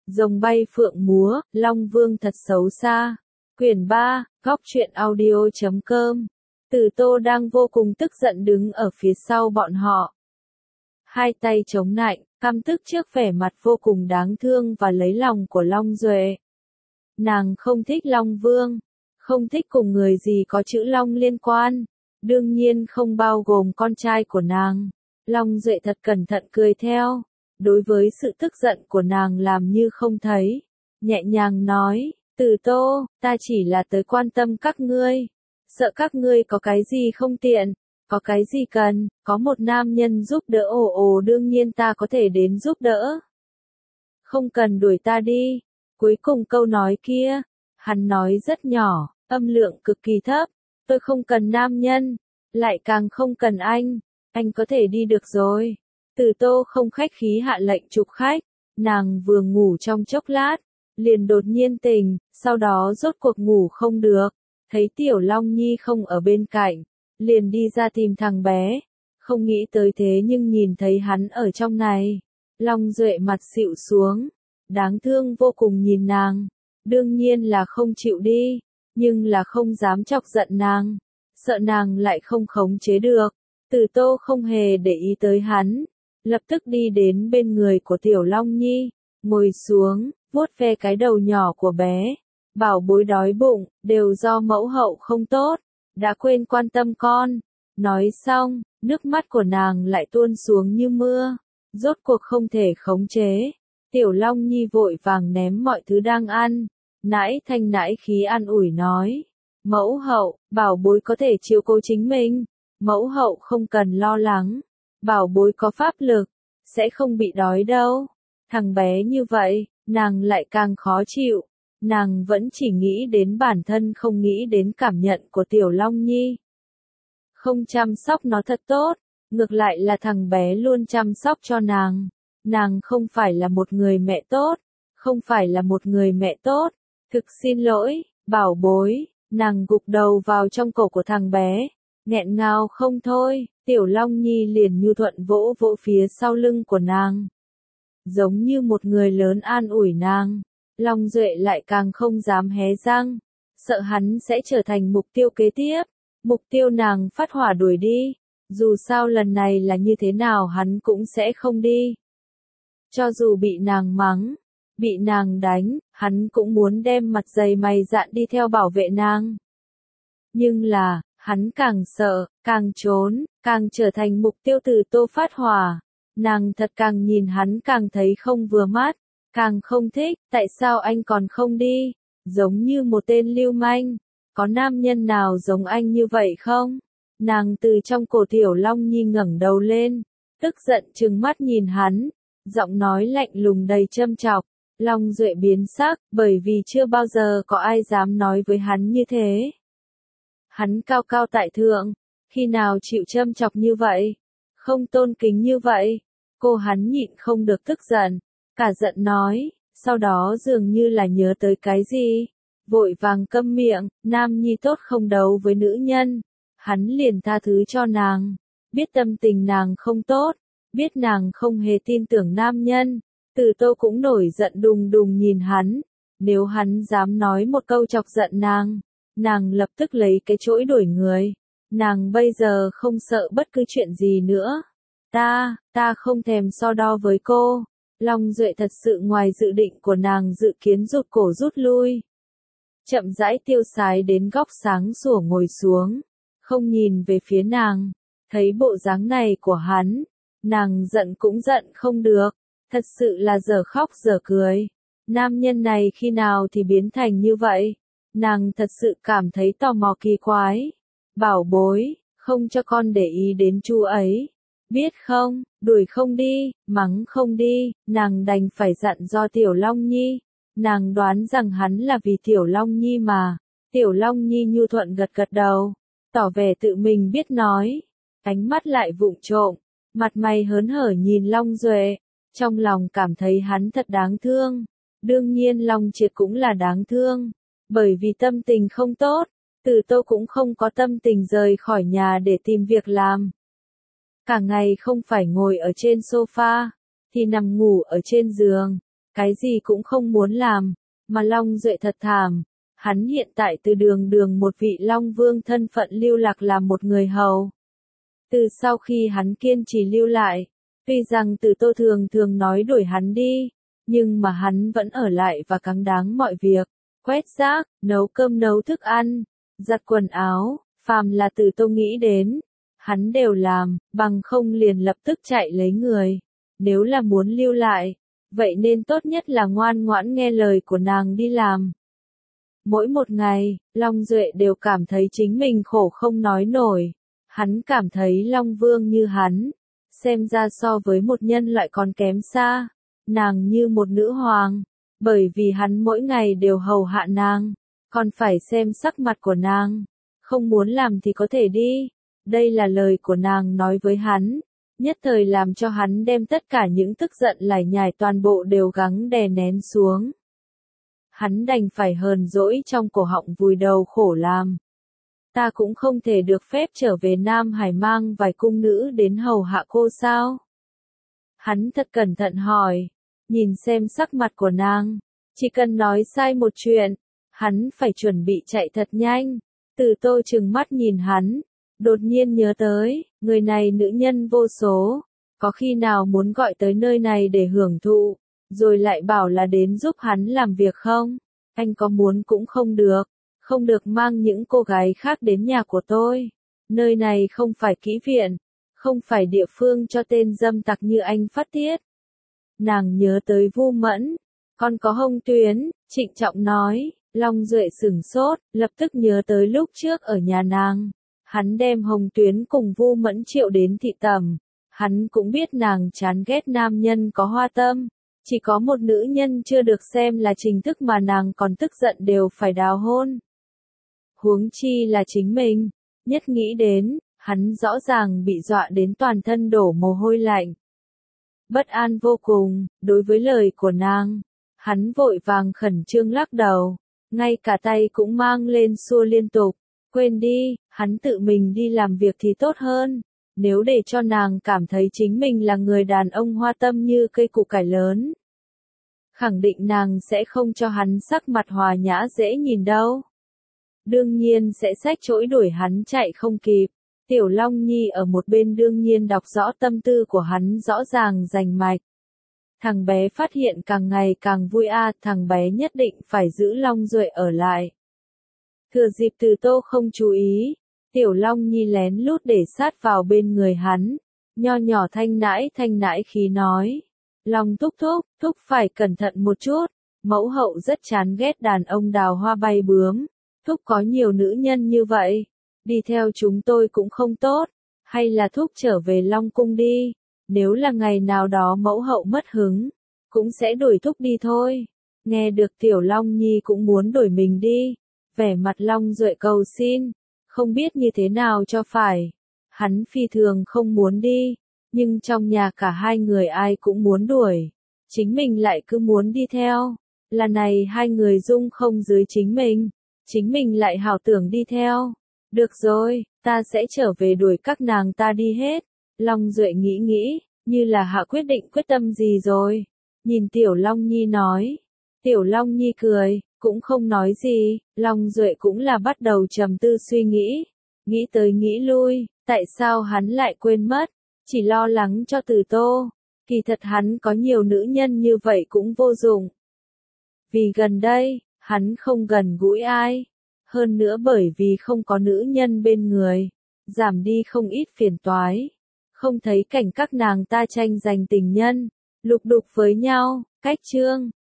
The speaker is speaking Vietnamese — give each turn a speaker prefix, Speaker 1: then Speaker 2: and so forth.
Speaker 1: Rồng bay phượng múa, Long Vương thật xấu xa. Quyển 3, Góc truyện audio.com. Tử Tô đang vô cùng tức giận đứng ở phía sau bọn họ. Hai tay chống nạnh, căm tức trước vẻ mặt vô cùng đáng thương và lấy lòng của Long Duệ. Nàng không thích Long Vương, không thích cùng người gì có chữ Long liên quan, đương nhiên không bao gồm con trai của nàng. Long Duệ thật cẩn thận cười theo, đối với sự tức giận của nàng làm như không thấy, nhẹ nhàng nói, Tử Tô, ta chỉ là tới quan tâm các ngươi, sợ các ngươi có cái gì không tiện, có cái gì cần, có một nam nhân giúp đỡ đương nhiên ta có thể đến giúp đỡ. Không cần đuổi ta đi. Cuối cùng câu nói kia, hắn nói rất nhỏ, âm lượng cực kỳ thấp, tôi không cần nam nhân, lại càng không cần anh có thể đi được rồi. Tử Tô không khách khí hạ lệnh chụp khách, nàng vừa ngủ trong chốc lát, liền đột nhiên tỉnh, sau đó rốt cuộc ngủ không được, thấy Tiểu Long Nhi không ở bên cạnh, liền đi ra tìm thằng bé, không nghĩ tới thế nhưng nhìn thấy hắn ở trong này. Long Duệ mặt xịu xuống, đáng thương vô cùng nhìn nàng, đương nhiên là không chịu đi, nhưng là không dám chọc giận nàng, sợ nàng lại không khống chế được. Tử Tô không hề để ý tới hắn, lập tức đi đến bên người của Tiểu Long Nhi, ngồi xuống, vuốt ve cái đầu nhỏ của bé, bảo bối đói bụng, đều do mẫu hậu không tốt, đã quên quan tâm con. Nói xong, nước mắt của nàng lại tuôn xuống như mưa, rốt cuộc không thể khống chế. Tiểu Long Nhi vội vàng ném mọi thứ đang ăn, nãi thanh nãi khí an ủi nói, mẫu hậu, bảo bối có thể chiếu cố chính mình, mẫu hậu không cần lo lắng, bảo bối có pháp lực, sẽ không bị đói đâu. Thằng bé như vậy, nàng lại càng khó chịu, nàng vẫn chỉ nghĩ đến bản thân không nghĩ đến cảm nhận của Tiểu Long Nhi. Không chăm sóc nó thật tốt, ngược lại là thằng bé luôn chăm sóc cho nàng. Nàng không phải là một người mẹ tốt, không phải là một người mẹ tốt, thực xin lỗi, bảo bối. Nàng gục đầu vào trong cổ của thằng bé, nghẹn ngào không thôi. Tiểu Long Nhi liền nhu thuận vỗ vỗ phía sau lưng của nàng, giống như một người lớn an ủi nàng. Long Duệ lại càng không dám hé răng, sợ hắn sẽ trở thành mục tiêu kế tiếp, mục tiêu nàng phát hỏa đuổi đi, dù sao lần này là như thế nào hắn cũng sẽ không đi. Cho dù bị nàng mắng, bị nàng đánh, hắn cũng muốn đem mặt dày mày dạn đi theo bảo vệ nàng. Nhưng là, hắn càng sợ, càng trốn, càng trở thành mục tiêu Tử Tô phát hỏa. Nàng thật càng nhìn hắn càng thấy không vừa mắt, càng không thích, tại sao anh còn không đi, giống như một tên lưu manh, có nam nhân nào giống anh như vậy không? Nàng từ trong cổ Tiểu Long Nhi ngẩng đầu lên, tức giận trừng mắt nhìn hắn, giọng nói lạnh lùng đầy châm chọc. Long Duệ biến sắc, bởi vì chưa bao giờ có ai dám nói với hắn như thế. Hắn cao cao tại thượng, khi nào chịu châm chọc như vậy, không tôn kính như vậy. Cô hắn nhịn không được tức giận, cả giận nói, sau đó dường như là nhớ tới cái gì, vội vàng câm miệng. Nam nhi tốt không đấu với nữ nhân, hắn liền tha thứ cho nàng, biết tâm tình nàng không tốt, biết nàng không hề tin tưởng nam nhân. Tử Tô cũng nổi giận đùng đùng nhìn hắn, nếu hắn dám nói một câu chọc giận nàng lập tức lấy cái chổi đuổi người. Nàng bây giờ không sợ bất cứ chuyện gì nữa. Ta không thèm so đo với cô. Long Duệ thật sự ngoài dự định của nàng dự kiến, rụt cổ rút lui. Chậm rãi tiêu sái đến góc sáng sủa ngồi xuống, không nhìn về phía nàng. Thấy bộ dáng này của hắn, nàng giận cũng giận không được, thật sự là dở khóc dở cười. Nam nhân này khi nào thì biến thành như vậy? Nàng thật sự cảm thấy tò mò kỳ quái. Bảo bối, không cho con để ý đến chú ấy, biết không, đuổi không đi, mắng không đi, nàng đành phải dặn do Tiểu Long Nhi. Nàng đoán rằng hắn là vì Tiểu Long Nhi mà. Tiểu Long Nhi nhu thuận gật gật đầu, tỏ vẻ tự mình biết nói, ánh mắt lại vụng trộm, mặt mày hớn hở nhìn Long Duệ, trong lòng cảm thấy hắn thật đáng thương. Đương nhiên Long Triệt cũng là đáng thương, bởi vì tâm tình không tốt, Tử Tô cũng không có tâm tình rời khỏi nhà để tìm việc làm. Cả ngày không phải ngồi ở trên sofa, thì nằm ngủ ở trên giường, cái gì cũng không muốn làm, mà Long Duệ thật thảm. Hắn hiện tại từ đường đường một vị Long Vương thân phận lưu lạc làm một người hầu. Từ sau khi hắn kiên trì lưu lại, tuy rằng Từ Tô thường thường nói đuổi hắn đi, nhưng mà hắn vẫn ở lại và cáng đáng mọi việc, quét rác, nấu cơm nấu thức ăn, giặt quần áo, phàm là Từ Tô nghĩ đến, hắn đều làm, bằng không liền lập tức chạy lấy người. Nếu là muốn lưu lại, vậy nên tốt nhất là ngoan ngoãn nghe lời của nàng đi làm. Mỗi một ngày, Long Duệ đều cảm thấy chính mình khổ không nói nổi. Hắn cảm thấy Long Vương như hắn, xem ra so với một nhân loại còn kém xa, nàng như một nữ hoàng, bởi vì hắn mỗi ngày đều hầu hạ nàng, còn phải xem sắc mặt của nàng, không muốn làm thì có thể đi. Đây là lời của nàng nói với hắn, nhất thời làm cho hắn đem tất cả những tức giận lải nhải toàn bộ đều gắng đè nén xuống. Hắn đành phải hờn dỗi trong cổ họng vùi đầu khổ làm. Ta cũng không thể được phép trở về Nam Hải mang vài cung nữ đến hầu hạ cô sao? Hắn thật cẩn thận hỏi, nhìn xem sắc mặt của nàng, chỉ cần nói sai một chuyện, hắn phải chuẩn bị chạy thật nhanh. Từ Tô trừng mắt nhìn hắn, đột nhiên nhớ tới, người này nữ nhân vô số, có khi nào muốn gọi tới nơi này để hưởng thụ, rồi lại bảo là đến giúp hắn làm việc không? Anh có muốn cũng không được. Không được mang những cô gái khác đến nhà của tôi. Nơi này không phải kỹ viện, không phải địa phương cho tên dâm tặc như anh phát tiết. Nàng nhớ tới Vu Mẫn, còn có Hồng Tuyến, trịnh trọng nói. Long Duệ sửng sốt, lập tức nhớ tới lúc trước ở nhà nàng. Hắn đem Hồng Tuyến cùng Vu Mẫn triệu đến thị tẩm. Hắn cũng biết nàng chán ghét nam nhân có hoa tâm. Chỉ có một nữ nhân chưa được xem là chính thức mà nàng còn tức giận đều phải đào hôn. Huống chi là chính mình, nhất nghĩ đến, hắn rõ ràng bị dọa đến toàn thân đổ mồ hôi lạnh. Bất an vô cùng, đối với lời của nàng, hắn vội vàng khẩn trương lắc đầu, ngay cả tay cũng mang lên xua liên tục, quên đi, hắn tự mình đi làm việc thì tốt hơn, nếu để cho nàng cảm thấy chính mình là người đàn ông hoa tâm như cây củ cải lớn. Khẳng định nàng sẽ không cho hắn sắc mặt hòa nhã dễ nhìn đâu. Đương nhiên sẽ xách chổi đuổi hắn chạy không kịp. Tiểu Long Nhi ở một bên đương nhiên đọc rõ tâm tư của hắn rõ ràng rành mạch. Thằng bé phát hiện càng ngày càng vui thằng bé nhất định phải giữ Long Duệ ở lại. Thừa dịp Từ Tô không chú ý, Tiểu Long Nhi lén lút để sát vào bên người hắn, nho nhỏ thanh nãi khí nói. Long thúc phải cẩn thận một chút, mẫu hậu rất chán ghét đàn ông đào hoa bay bướm. Thúc có nhiều nữ nhân như vậy, đi theo chúng tôi cũng không tốt, hay là thúc trở về Long Cung đi, nếu là ngày nào đó mẫu hậu mất hứng, cũng sẽ đuổi thúc đi thôi. Nghe được Tiểu Long Nhi cũng muốn đuổi mình đi, vẻ mặt Long Duệ cầu xin, không biết như thế nào cho phải. Hắn phi thường không muốn đi, nhưng trong nhà cả hai người ai cũng muốn đuổi, chính mình lại cứ muốn đi theo, là này hai người dung không dưới chính mình lại hảo tưởng đi theo. Được rồi, ta sẽ trở về đuổi các nàng ta đi hết. Long Duệ nghĩ, như là hạ quyết định quyết tâm gì rồi. Nhìn Tiểu Long Nhi nói. Tiểu Long Nhi cười, cũng không nói gì. Long Duệ cũng là bắt đầu trầm tư suy nghĩ. Nghĩ tới nghĩ lui, tại sao hắn lại quên mất. Chỉ lo lắng cho Từ Tô. Kỳ thật hắn có nhiều nữ nhân như vậy cũng vô dụng. Vì gần đây, hắn không gần gũi ai. Hơn nữa bởi vì không có nữ nhân bên người, giảm đi không ít phiền toái. Không thấy cảnh các nàng ta tranh giành tình nhân, lục đục với nhau, cách chương.